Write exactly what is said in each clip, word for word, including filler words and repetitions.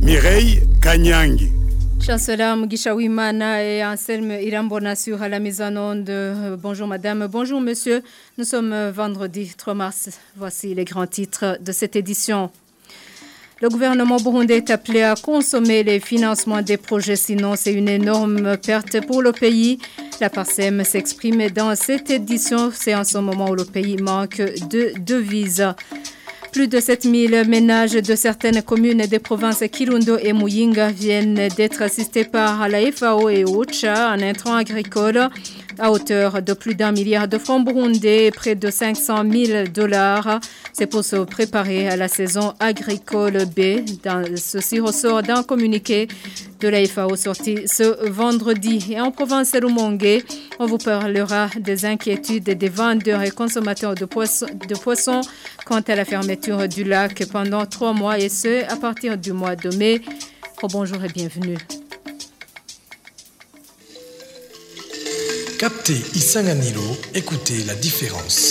Mireille Kanyangi. Chancellor Mugisha Wimana et Anselme Irambona sur la mise en onde. Bonjour madame, bonjour monsieur. Nous sommes vendredi trois mars. Voici les grands titres de cette édition. Le gouvernement burundais est appelé à consommer les financements des projets, sinon c'est une énorme perte pour le pays. La Parsem s'exprime dans cette édition. C'est en ce moment où le pays manque de devises. Plus de sept mille ménages de certaines communes des provinces Kirundo et Muyinga viennent d'être assistés par la F A O et OCHA en intrants agricoles à hauteur de plus d'un milliard de francs burundais et près de cinq cent mille dollars. C'est pour se préparer à la saison agricole B. Dans, ceci ressort d'un communiqué de la F A O sorti ce vendredi. Et en province Rumongue, on vous parlera des inquiétudes des vendeurs et consommateurs de poissons, de poissons quant à la fermeture du lac pendant trois mois et ce, à partir du mois de mai. Oh, bonjour et bienvenue. Captez Isanganilo, écoutez la différence.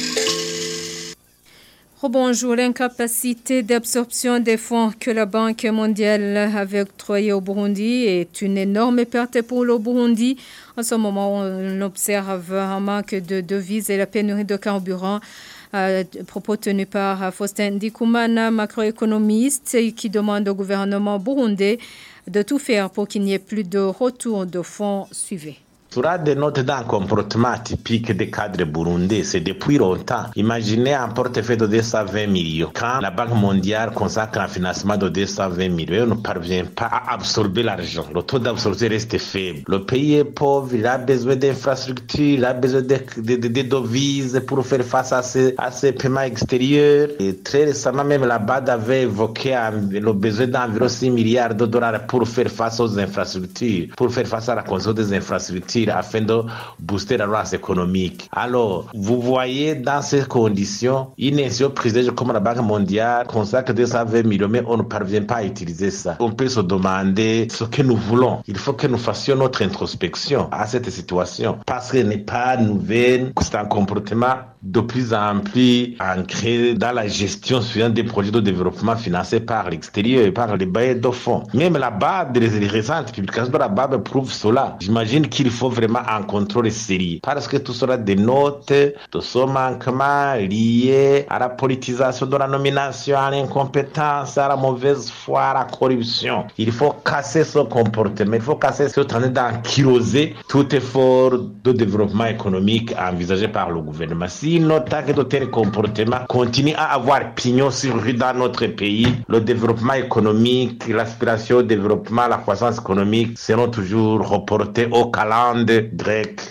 Rebonjour, l'incapacité d'absorption des fonds que la Banque mondiale avait octroyés au Burundi est une énorme perte pour le Burundi. En ce moment, on observe un manque de devises et la pénurie de carburant. Euh, propos tenus par Faustin Ndikumana, macroéconomiste, qui demande au gouvernement burundais de tout faire pour qu'il n'y ait plus de retour de fonds suivis. Cela dénote d'un comportement typique des cadres burundais. C'est depuis longtemps. Imaginez un portefeuille de deux cent vingt millions. Quand la Banque mondiale consacre un financement de deux cent vingt millions, on ne parvient pas à absorber l'argent. Le taux d'absorption reste faible. Le pays est pauvre, il a besoin d'infrastructures, il a besoin de, de, de, de devises pour faire face à ces, à ces paiements extérieurs. Et très récemment, même la B A D avait évoqué le besoin d'environ six milliards de dollars pour faire face aux infrastructures, pour faire face à la construction des infrastructures, afin de booster la relance économique. Alors, vous voyez dans ces conditions, une institution privée comme la Banque mondiale consacre deux cent vingt millions, mais on ne parvient pas à utiliser ça. On peut se demander ce que nous voulons. Il faut que nous fassions notre introspection à cette situation, parce qu'elle n'est pas nouvelle, c'est un comportement de plus en plus ancré dans la gestion suivante des projets de développement financés par l'extérieur et par les bailleurs de fonds. Même la B A D, les récentes publications de la B A D prouvent cela. J'imagine qu'il faut vraiment un contrôle sérieux, parce que tout cela dénote de ce manquement lié à la politisation de la nomination, à l'incompétence, à la mauvaise foi, à la corruption. Il faut casser ce comportement, il faut casser ce train d'enkyroser tout effort de développement économique envisagé par le gouvernement. Si notre que de tels comportements continue à avoir pignon sur rue dans notre pays, le développement économique, l'aspiration au développement, la croissance économique seront toujours reportés au calendrier grec.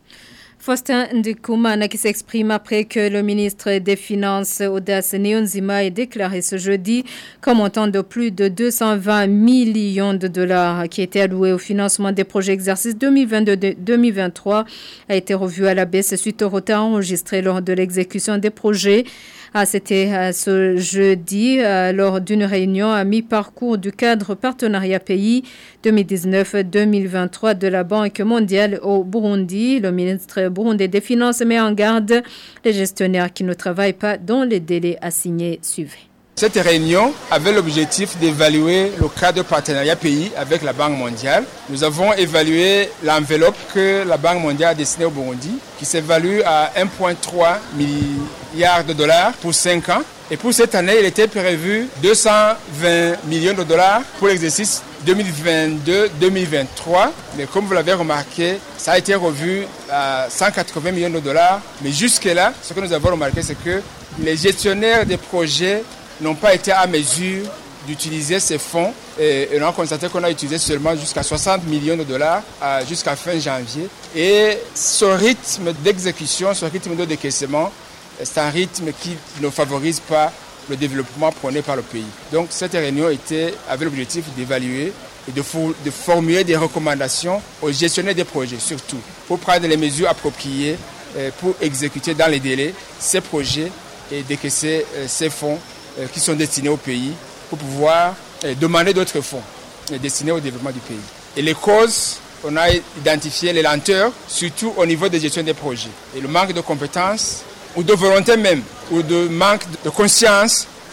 Faustin Ndikumana qui s'exprime après que le ministre des Finances, Audace Niyonzima, ait déclaré ce jeudi qu'un montant de plus de deux cent vingt millions de dollars qui était alloué au financement des projets exercices deux mille vingt-deux deux mille vingt-trois a été revu à la baisse suite au retard enregistré lors de l'exécution des projets. Ah, c'était euh, ce jeudi euh, lors d'une réunion à mi-parcours du cadre partenariat pays deux mille dix-neuf deux mille vingt-trois de la Banque mondiale au Burundi. Le ministre burundais des Finances met en garde les gestionnaires qui ne travaillent pas dans les délais assignés. Suivez. Cette réunion avait l'objectif d'évaluer le cadre partenariat pays avec la Banque mondiale. Nous avons évalué l'enveloppe que la Banque mondiale a destinée au Burundi, qui s'évalue à un virgule trois milliard de dollars pour cinq ans. Et pour cette année, il était prévu deux cent vingt millions de dollars pour l'exercice deux mille vingt-deux deux mille vingt-trois. Mais comme vous l'avez remarqué, ça a été revu à cent quatre-vingts millions de dollars. Mais jusque-là, ce que nous avons remarqué, c'est que les gestionnaires des projets n'ont pas été à mesure d'utiliser ces fonds et, et on a constaté qu'on a utilisé seulement jusqu'à soixante millions de dollars à, jusqu'à fin janvier. Et ce rythme d'exécution, ce rythme de décaissement, c'est un rythme qui ne favorise pas le développement prôné par le pays. Donc cette réunion était, avait l'objectif d'évaluer et de, for, de formuler des recommandations aux gestionnaires des projets, surtout pour prendre les mesures appropriées euh, pour exécuter dans les délais ces projets et décaisser euh, ces fonds qui sont destinés au pays pour pouvoir demander d'autres fonds destinés au développement du pays. Et les causes, on a identifié les lenteurs, surtout au niveau de gestion des projets. Et le manque de compétences, ou de volonté même, ou de manque de conscience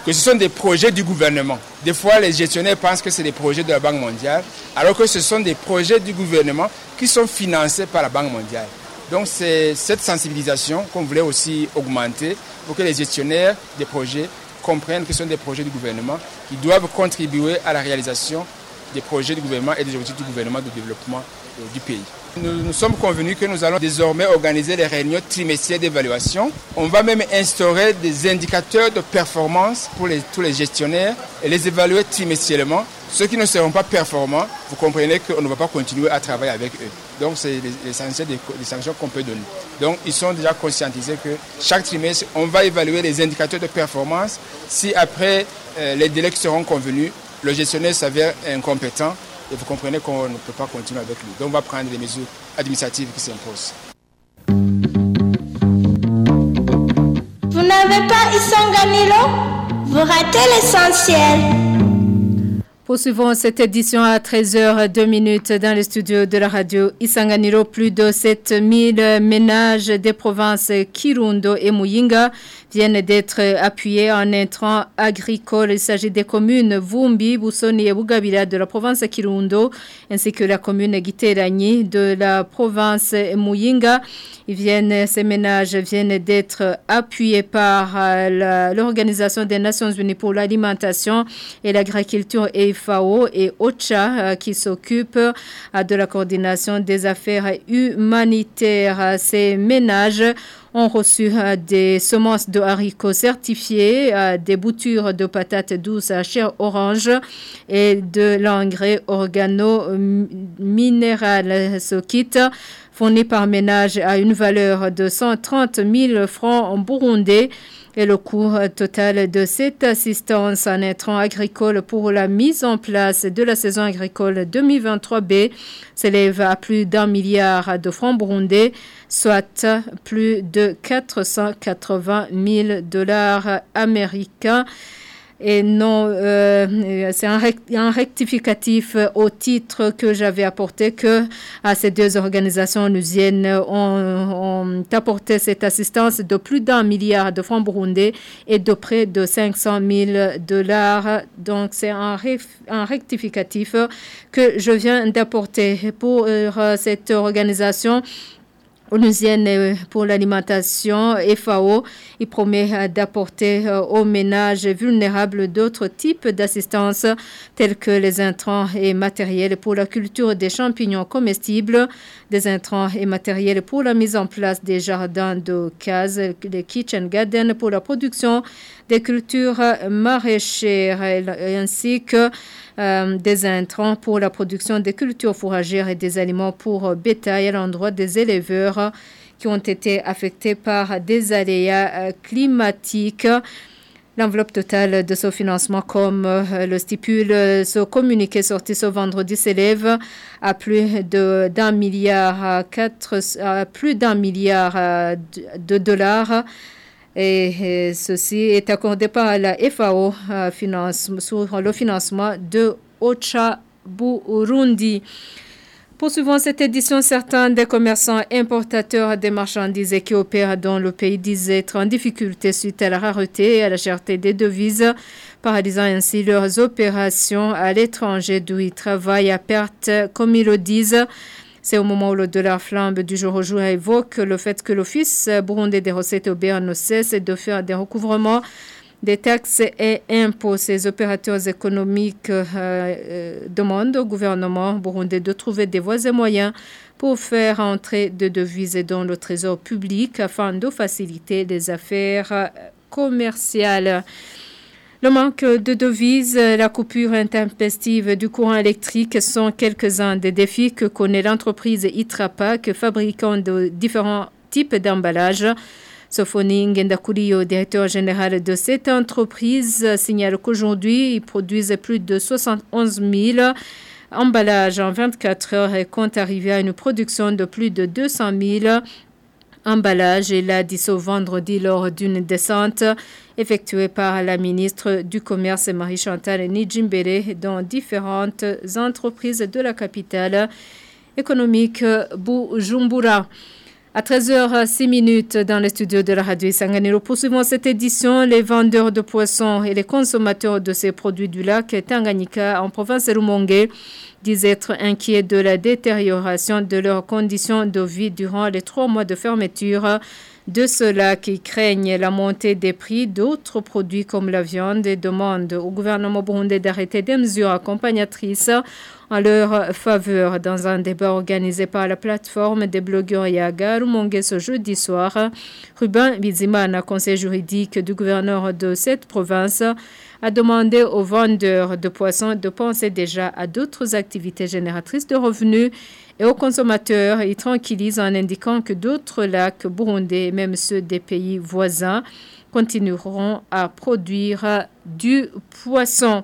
que ce sont des projets du gouvernement. Des fois, les gestionnaires pensent que c'est des projets de la Banque mondiale, alors que ce sont des projets du gouvernement qui sont financés par la Banque mondiale. Donc c'est cette sensibilisation qu'on voulait aussi augmenter pour que les gestionnaires des projets comprennent que ce sont des projets du gouvernement qui doivent contribuer à la réalisation des projets du gouvernement et des objectifs du gouvernement de développement du pays. Nous nous sommes convenus que nous allons désormais organiser des réunions trimestrielles d'évaluation. On va même instaurer des indicateurs de performance pour les, tous les gestionnaires et les évaluer trimestriellement. Ceux qui ne seront pas performants, vous comprenez qu'on ne va pas continuer à travailler avec eux. Donc c'est l'essentiel des, des sanctions qu'on peut donner. Donc ils sont déjà conscientisés que chaque trimestre, on va évaluer les indicateurs de performance. Si après euh, les délais qui seront convenus, le gestionnaire s'avère incompétent, et vous comprenez qu'on ne peut pas continuer avec lui. Donc on va prendre des mesures administratives qui s'imposent. Vous n'avez pas Isanganilo? Vous ratez l'essentiel. Poursuivons cette édition à treize heures deux dans les studios de la radio Isanganiro. Plus de sept mille ménages des provinces Kirundo et Muyinga viennent d'être appuyés en intrants agricoles. Il s'agit des communes Vumbi, Busoni et Bugabira de la province Kirundo, ainsi que la commune Giteragni de la province Muyinga. Ils viennent, ces ménages viennent d'être appuyés par la, l'Organisation des Nations Unies pour l'alimentation et l'agriculture et F A O et OCHA qui s'occupe de la coordination des affaires humanitaires. Ces ménages ont reçu des semences de haricots certifiées, des boutures de patates douces à chair orange et de l'engrais organo-minéral. Ce kit fourni par ménage à une valeur de cent trente mille francs en burundais. Et le coût total de cette assistance en intrants agricoles pour la mise en place de la saison agricole deux mille vingt-trois B s'élève à plus d'un milliard de francs burundais, soit plus de quatre cent quatre-vingt mille dollars américains. Et non, euh, c'est un, rect, un rectificatif au titre que j'avais apporté que à ces deux organisations onusiennes ont, ont apporté cette assistance de plus d'un milliard de francs burundais et de près de cinq cent mille dollars. Donc c'est un, un rectificatif que je viens d'apporter pour euh, cette organisation onusienne pour l'alimentation, F A O. Il promet d'apporter aux ménages vulnérables d'autres types d'assistance tels que les intrants et matériels pour la culture des champignons comestibles, des intrants et matériels pour la mise en place des jardins de cases, des kitchen gardens pour la production des cultures maraîchères ainsi que euh, des intrants pour la production des cultures fourragères et des aliments pour bétail à l'endroit des éleveurs qui ont été affectés par des aléas climatiques. L'enveloppe totale de ce financement, comme le stipule ce communiqué sorti ce vendredi, s'élève à plus de, d'un milliard, quatre, à plus d'un milliard de dollars. Et, et ceci est accordé par la F A O euh, finance, sur le financement de OCHA Burundi. Poursuivant cette édition, certains des commerçants importateurs des marchandises qui opèrent dans le pays disent être en difficulté suite à la rareté et à la cherté des devises, paralysant ainsi leurs opérations à l'étranger d'où ils travaillent à perte, comme ils le disent. C'est au moment où le dollar flambe du jour au jour évoque le fait que l'Office burundais des recettes O B R ne cesse de faire des recouvrements des taxes et impôts. Ces opérateurs économiques euh, euh, demandent au gouvernement burundais de trouver des voies et moyens pour faire entrer de devises dans le trésor public afin de faciliter les affaires commerciales. Le manque de devises, la coupure intempestive du courant électrique sont quelques-uns des défis que connaît l'entreprise Itrapac, fabricant de différents types d'emballages. Sofoni Ngendakuriyo, directeur général de cette entreprise, signale qu'aujourd'hui, ils produisent plus de soixante et onze mille emballages en vingt-quatre heures et compte arriver à une production de plus de deux cent mille emballage. Il l'a dit ce vendredi lors d'une descente effectuée par la ministre du Commerce Marie-Chantal Nijimbere dans différentes entreprises de la capitale économique Bujumbura. À treize heures six minutes dans le studio de la radio Isanganiro, poursuivons cette édition. Les vendeurs de poissons et les consommateurs de ces produits du lac Tanganyika en province de Rumongue disent être inquiets de la détérioration de leurs conditions de vie durant les trois mois de fermeture de ce lac. Ils craignent la montée des prix d'autres produits comme la viande et demandent au gouvernement burundais d'arrêter des mesures accompagnatrices en leur faveur. Dans un débat organisé par la plateforme des blogueurs Yaga Rumongue ce jeudi soir, Ruben Bizimana, conseiller juridique du gouverneur de cette province, a demandé aux vendeurs de poissons de penser déjà à d'autres activités génératrices de revenus et aux consommateurs. Il tranquillise en indiquant que d'autres lacs burundais, même ceux des pays voisins, continueront à produire du poisson.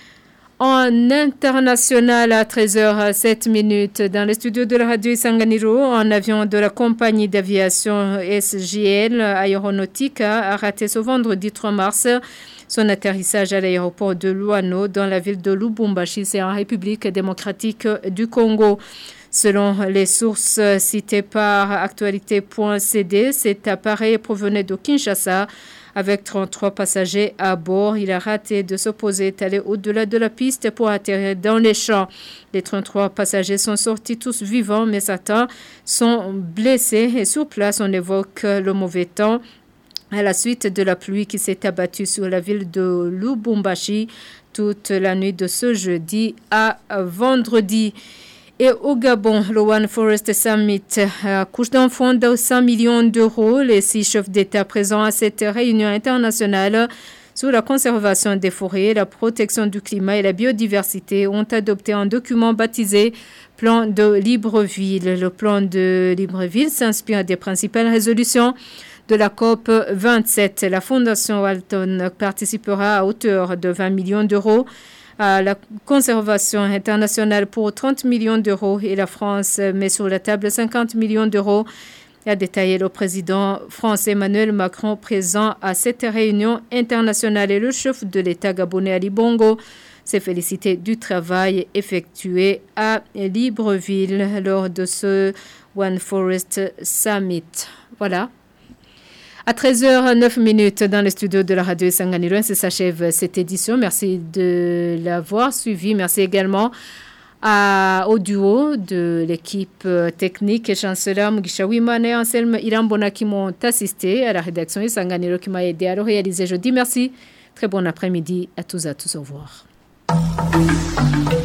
En international, à treize heures sept minutes, dans le studio de la radio Isanganiro, un avion de la compagnie d'aviation S G L Aéronautique a raté ce vendredi trois mars son atterrissage à l'aéroport de Luano dans la ville de Lubumbashi, c'est en République démocratique du Congo. Selon les sources citées par actualité point c d, cet appareil provenait de Kinshasa avec trente-trois passagers à bord. Il a raté de s'opposer, est allé au-delà de la piste pour atterrir dans les champs. Les trente-trois passagers sont sortis tous vivants, mais certains sont blessés. Et sur place, on évoque le mauvais temps à la suite de la pluie qui s'est abattue sur la ville de Lubumbashi toute la nuit de ce jeudi à vendredi. Et au Gabon, le One Forest Summit accouche d'un fonds de cent millions d'euros. Les six chefs d'État présents à cette réunion internationale sur la conservation des forêts, la protection du climat et la biodiversité ont adopté un document baptisé Plan de Libreville. Le plan de Libreville s'inspire des principales résolutions de la COP vingt-sept. La Fondation Walton participera à hauteur de vingt millions d'euros à la conservation internationale pour trente millions d'euros et la France met sur la table cinquante millions d'euros, a détaillé le président français Emmanuel Macron présent à cette réunion internationale. Et le chef de l'État gabonais Ali Bongo s'est félicité du travail effectué à Libreville lors de ce One Forest Summit. Voilà. À treize heures neuf minutes dans le studio de la radio Isanganiro, ainsi s'achève cette édition. Merci de l'avoir suivi. Merci également à, au duo de l'équipe technique, Chancellor Mugisha Wimane et Anselme Irambona qui m'ont assisté à la rédaction Isanganiro qui m'a aidé à le réaliser. Je dis merci. Très bon après-midi à tous et à tous. Au revoir.